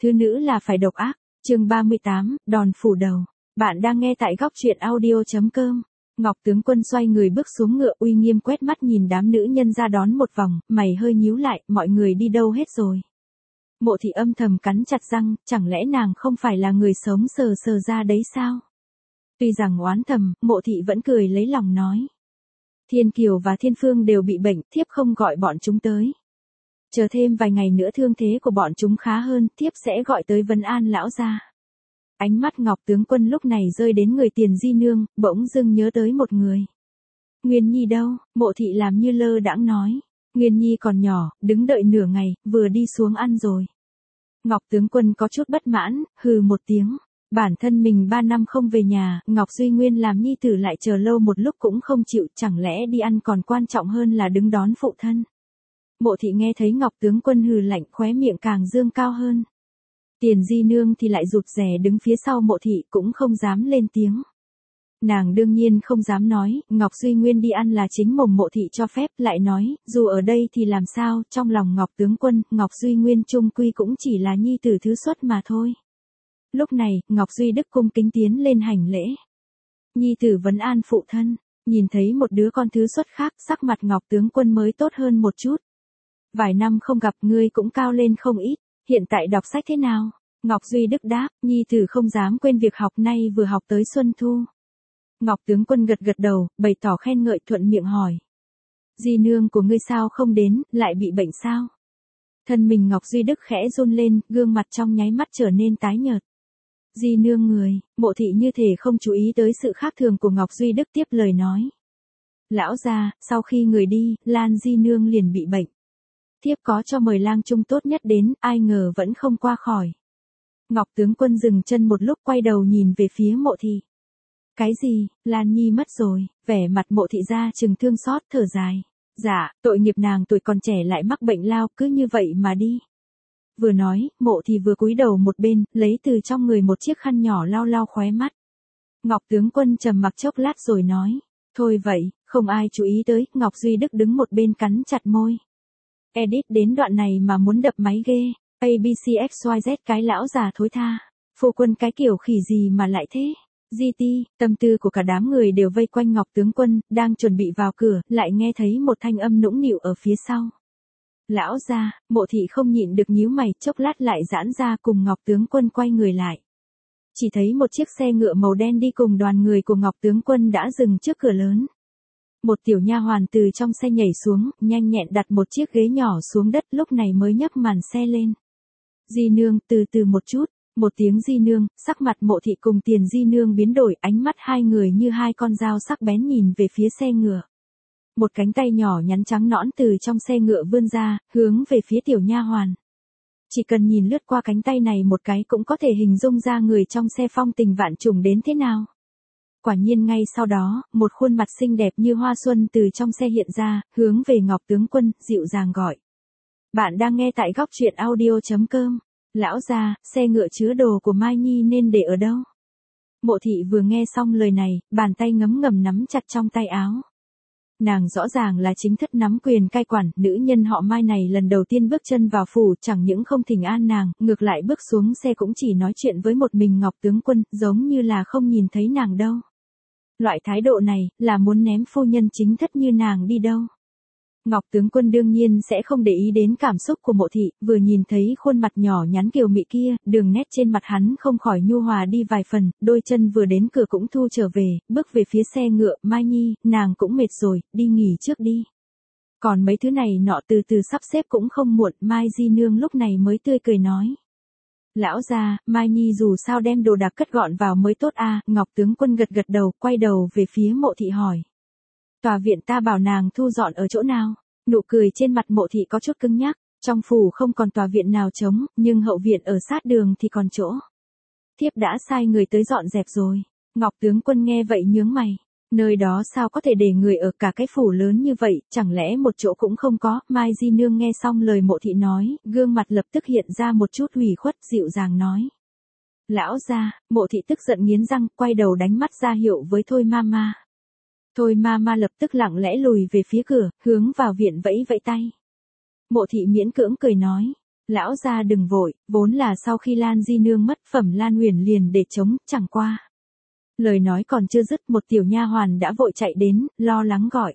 thứ nữ là phải độc ác. Chương 38, đòn phủ đầu. Bạn đang nghe tại góc truyện audio.com. Ngọc tướng quân xoay người bước xuống ngựa, uy nghiêm quét mắt nhìn đám nữ nhân ra đón một vòng, mày hơi nhíu lại, mọi người đi đâu hết rồi? Mộ thị âm thầm cắn chặt răng, chẳng lẽ nàng không phải là người sống sờ sờ ra đấy sao? Tuy rằng oán thầm, mộ thị vẫn cười lấy lòng nói. Thiên Kiều và Thiên Phương đều bị bệnh, thiếp không gọi bọn chúng tới. Chờ thêm vài ngày nữa thương thế của bọn chúng khá hơn, thiếp sẽ gọi tới vấn an lão gia. Ánh mắt Ngọc tướng quân lúc này rơi đến người Tiền Di Nương, bỗng dưng nhớ tới một người. Nguyên Nhi đâu? Mộ thị làm như lơ đãng nói. Nguyên Nhi còn nhỏ, đứng đợi nửa ngày, vừa đi xuống ăn rồi. Ngọc tướng quân có chút bất mãn, hừ một tiếng. Bản thân mình 3 năm không về nhà, Ngọc Duy Nguyên làm nhi tử lại chờ lâu một lúc cũng không chịu, chẳng lẽ đi ăn còn quan trọng hơn là đứng đón phụ thân. Mộ thị nghe thấy Ngọc tướng quân hừ lạnh, khóe miệng càng dương cao hơn. Tiền Di Nương thì lại rụt rè đứng phía sau mộ thị, cũng không dám lên tiếng. Nàng đương nhiên không dám nói, Ngọc Duy Nguyên đi ăn là chính mồm mộ thị cho phép, lại nói, dù ở đây thì làm sao, trong lòng Ngọc tướng quân, Ngọc Duy Nguyên chung quy cũng chỉ là nhi tử thứ xuất mà thôi. Lúc này, Ngọc Duy Đức cung kính tiến lên hành lễ. Nhi tử vấn an phụ thân, nhìn thấy một đứa con thứ xuất khác, sắc mặt Ngọc tướng quân mới tốt hơn một chút. Vài năm không gặp ngươi cũng cao lên không ít, hiện tại đọc sách thế nào? Ngọc Duy Đức đáp, nhi tử không dám quên việc học, nay vừa học tới Xuân Thu. Ngọc tướng quân gật gật đầu, bày tỏ khen ngợi, thuận miệng hỏi. Di Nương của ngươi sao không đến, lại bị bệnh sao? Thân mình Ngọc Duy Đức khẽ run lên, gương mặt trong nháy mắt trở nên tái nhợt. Di Nương người, mộ thị như thể không chú ý tới sự khác thường của Ngọc Duy Đức, tiếp lời nói. Lão gia, sau khi người đi, Lan Di Nương liền bị bệnh. Thiếp có cho mời lang trung tốt nhất đến, ai ngờ vẫn không qua khỏi. Ngọc tướng quân dừng chân một lúc, quay đầu nhìn về phía mộ thị. Cái gì, Lan Nhi mất rồi? Vẻ mặt mộ thị ra chừng thương xót, thở dài. Dạ, tội nghiệp nàng tuổi còn trẻ lại mắc bệnh lao, cứ như vậy mà đi. Vừa nói, mộ thị vừa cúi đầu một bên, lấy từ trong người một chiếc khăn nhỏ lau lau khóe mắt. Ngọc tướng quân trầm mặc chốc lát rồi nói. Thôi vậy, không ai chú ý tới, Ngọc Duy Đức đứng một bên cắn chặt môi. Edit đến đoạn này mà muốn đập máy ghê. ABCXYZ cái lão già thối tha. Phu quân cái kiểu khỉ gì mà lại thế? GT, tâm tư của cả đám người đều vây quanh Ngọc tướng quân, đang chuẩn bị vào cửa, lại nghe thấy một thanh âm nũng nịu ở phía sau. Lão gia, mộ thị không nhịn được nhíu mày, chốc lát lại giãn ra, cùng Ngọc tướng quân quay người lại. Chỉ thấy một chiếc xe ngựa màu đen đi cùng đoàn người của Ngọc tướng quân đã dừng trước cửa lớn. Một tiểu nha hoàn từ trong xe nhảy xuống, nhanh nhẹn đặt một chiếc ghế nhỏ xuống đất, lúc này mới nhấc màn xe lên. Di Nương, từ từ một chút. Một tiếng Di Nương, sắc mặt mộ thị cùng Tiền Di Nương biến đổi, ánh mắt hai người như hai con dao sắc bén nhìn về phía xe ngựa. Một cánh tay nhỏ nhắn trắng nõn từ trong xe ngựa vươn ra, hướng về phía tiểu nha hoàn. Chỉ cần nhìn lướt qua cánh tay này một cái cũng có thể hình dung ra người trong xe phong tình vạn trùng đến thế nào. Quả nhiên ngay sau đó, một khuôn mặt xinh đẹp như hoa xuân từ trong xe hiện ra, hướng về Ngọc tướng quân, dịu dàng gọi. Bạn đang nghe tại góc truyện audio.com. Lão gia, xe ngựa chứa đồ của Mai Nhi nên để ở đâu? Mộ thị vừa nghe xong lời này, bàn tay ngấm ngầm nắm chặt trong tay áo. Nàng rõ ràng là chính thất nắm quyền cai quản, nữ nhân họ Mai này lần đầu tiên bước chân vào phủ, chẳng những không thỉnh an nàng, ngược lại bước xuống xe cũng chỉ nói chuyện với một mình Ngọc tướng quân, giống như là không nhìn thấy nàng đâu. Loại thái độ này, là muốn ném phu nhân chính thất như nàng đi đâu. Ngọc tướng quân đương nhiên sẽ không để ý đến cảm xúc của mộ thị, vừa nhìn thấy khuôn mặt nhỏ nhắn kiều mị kia, đường nét trên mặt hắn không khỏi nhu hòa đi vài phần, đôi chân vừa đến cửa cũng thu trở về, bước về phía xe ngựa. Mai Nhi, nàng cũng mệt rồi, đi nghỉ trước đi. Còn mấy thứ này nọ từ từ sắp xếp cũng không muộn. Mai Di Nương lúc này mới tươi cười nói. Lão gia, Mai Nhi dù sao đem đồ đạc cất gọn vào mới tốt a. Ngọc tướng quân gật gật đầu, quay đầu về phía mộ thị hỏi. Tòa viện ta bảo nàng thu dọn ở chỗ nào? Nụ cười trên mặt mộ thị có chút cứng nhắc, trong phủ không còn tòa viện nào trống, nhưng hậu viện ở sát đường thì còn chỗ. Thiếp đã sai người tới dọn dẹp rồi. Ngọc tướng quân nghe vậy nhướng mày. Nơi đó sao có thể để người ở cả cái phủ lớn như vậy, chẳng lẽ một chỗ cũng không có? Mai Di Nương nghe xong lời mộ thị nói, gương mặt lập tức hiện ra một chút ủy khuất, dịu dàng nói. Lão gia, mộ thị tức giận nghiến răng, quay đầu đánh mắt ra hiệu với Thôi Mama. Thôi Mama lập tức lặng lẽ lùi về phía cửa, hướng vào viện vẫy vẫy tay. Mộ thị miễn cưỡng cười nói. Lão gia đừng vội, vốn là sau khi Lan Di Nương mất Phẩm Lan Huyền liền để chống, chẳng qua. Lời nói còn chưa dứt một tiểu nha hoàn đã vội chạy đến, lo lắng gọi.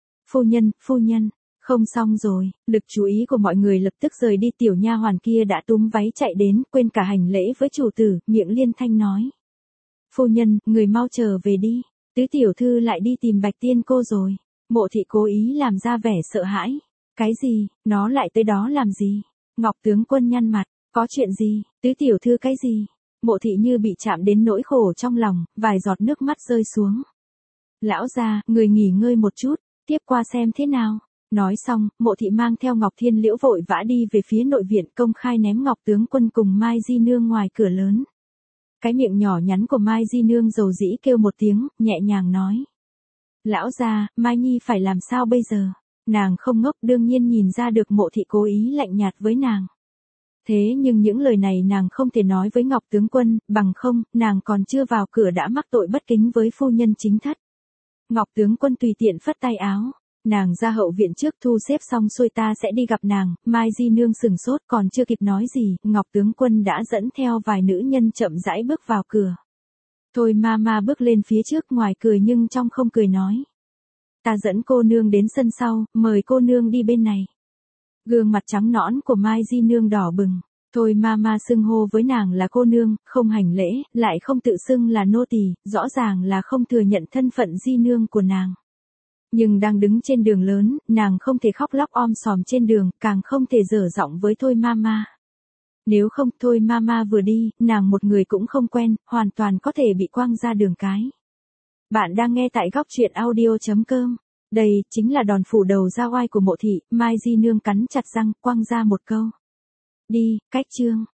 Phu nhân, không xong rồi, lực chú ý của mọi người lập tức rời đi tiểu nha hoàn kia đã túm váy chạy đến, quên cả hành lễ với chủ tử, miệng liên thanh nói. Phu nhân, người mau trở về đi, tứ tiểu thư lại đi tìm Bạch Tiên cô rồi. Mộ thị cố ý làm ra vẻ sợ hãi. Cái gì, nó lại tới đó làm gì? Ngọc tướng quân nhăn mặt, có chuyện gì, tứ tiểu thư cái gì? Mộ thị như bị chạm đến nỗi khổ trong lòng, vài giọt nước mắt rơi xuống. Lão gia, người nghỉ ngơi một chút, tiếp qua xem thế nào. Nói xong, mộ thị mang theo Ngọc Thiên Liễu vội vã đi về phía nội viện công khai ném Ngọc tướng quân cùng Mai Di Nương ngoài cửa lớn. Cái miệng nhỏ nhắn của Mai Di Nương dầu dĩ kêu một tiếng, nhẹ nhàng nói. Lão gia, Mai Nhi phải làm sao bây giờ? Nàng không ngốc đương nhiên nhìn ra được mộ thị cố ý lạnh nhạt với nàng. Thế nhưng những lời này nàng không thể nói với Ngọc tướng quân, bằng không, nàng còn chưa vào cửa đã mắc tội bất kính với phu nhân chính thất. Ngọc tướng quân tùy tiện phất tay áo. Nàng ra hậu viện trước thu xếp xong xuôi ta sẽ đi gặp nàng. Mai Di Nương sừng sốt còn chưa kịp nói gì, Ngọc tướng quân đã dẫn theo vài nữ nhân chậm rãi bước vào cửa. Thôi ma bước lên phía trước ngoài cười nhưng trong không cười nói. Ta dẫn cô nương đến sân sau, mời cô nương đi bên này. Gương mặt trắng nõn của Mai Di Nương đỏ bừng. Thôi ma xưng hô với nàng là cô nương, không hành lễ, lại không tự xưng là nô tỳ, rõ ràng là không thừa nhận thân phận Di Nương của nàng. Nhưng đang đứng trên đường lớn, nàng không thể khóc lóc om sòm trên đường, càng không thể dở giọng với Thôi ma. Nếu không Thôi ma vừa đi, nàng một người cũng không quen, hoàn toàn có thể bị quăng ra đường cái. Bạn đang nghe tại góc truyện audio.com. Đây chính là đòn phủ đầu ra oai của mộ thị. Mai Di Nương cắn chặt răng, quăng ra một câu. Đi, cách chương.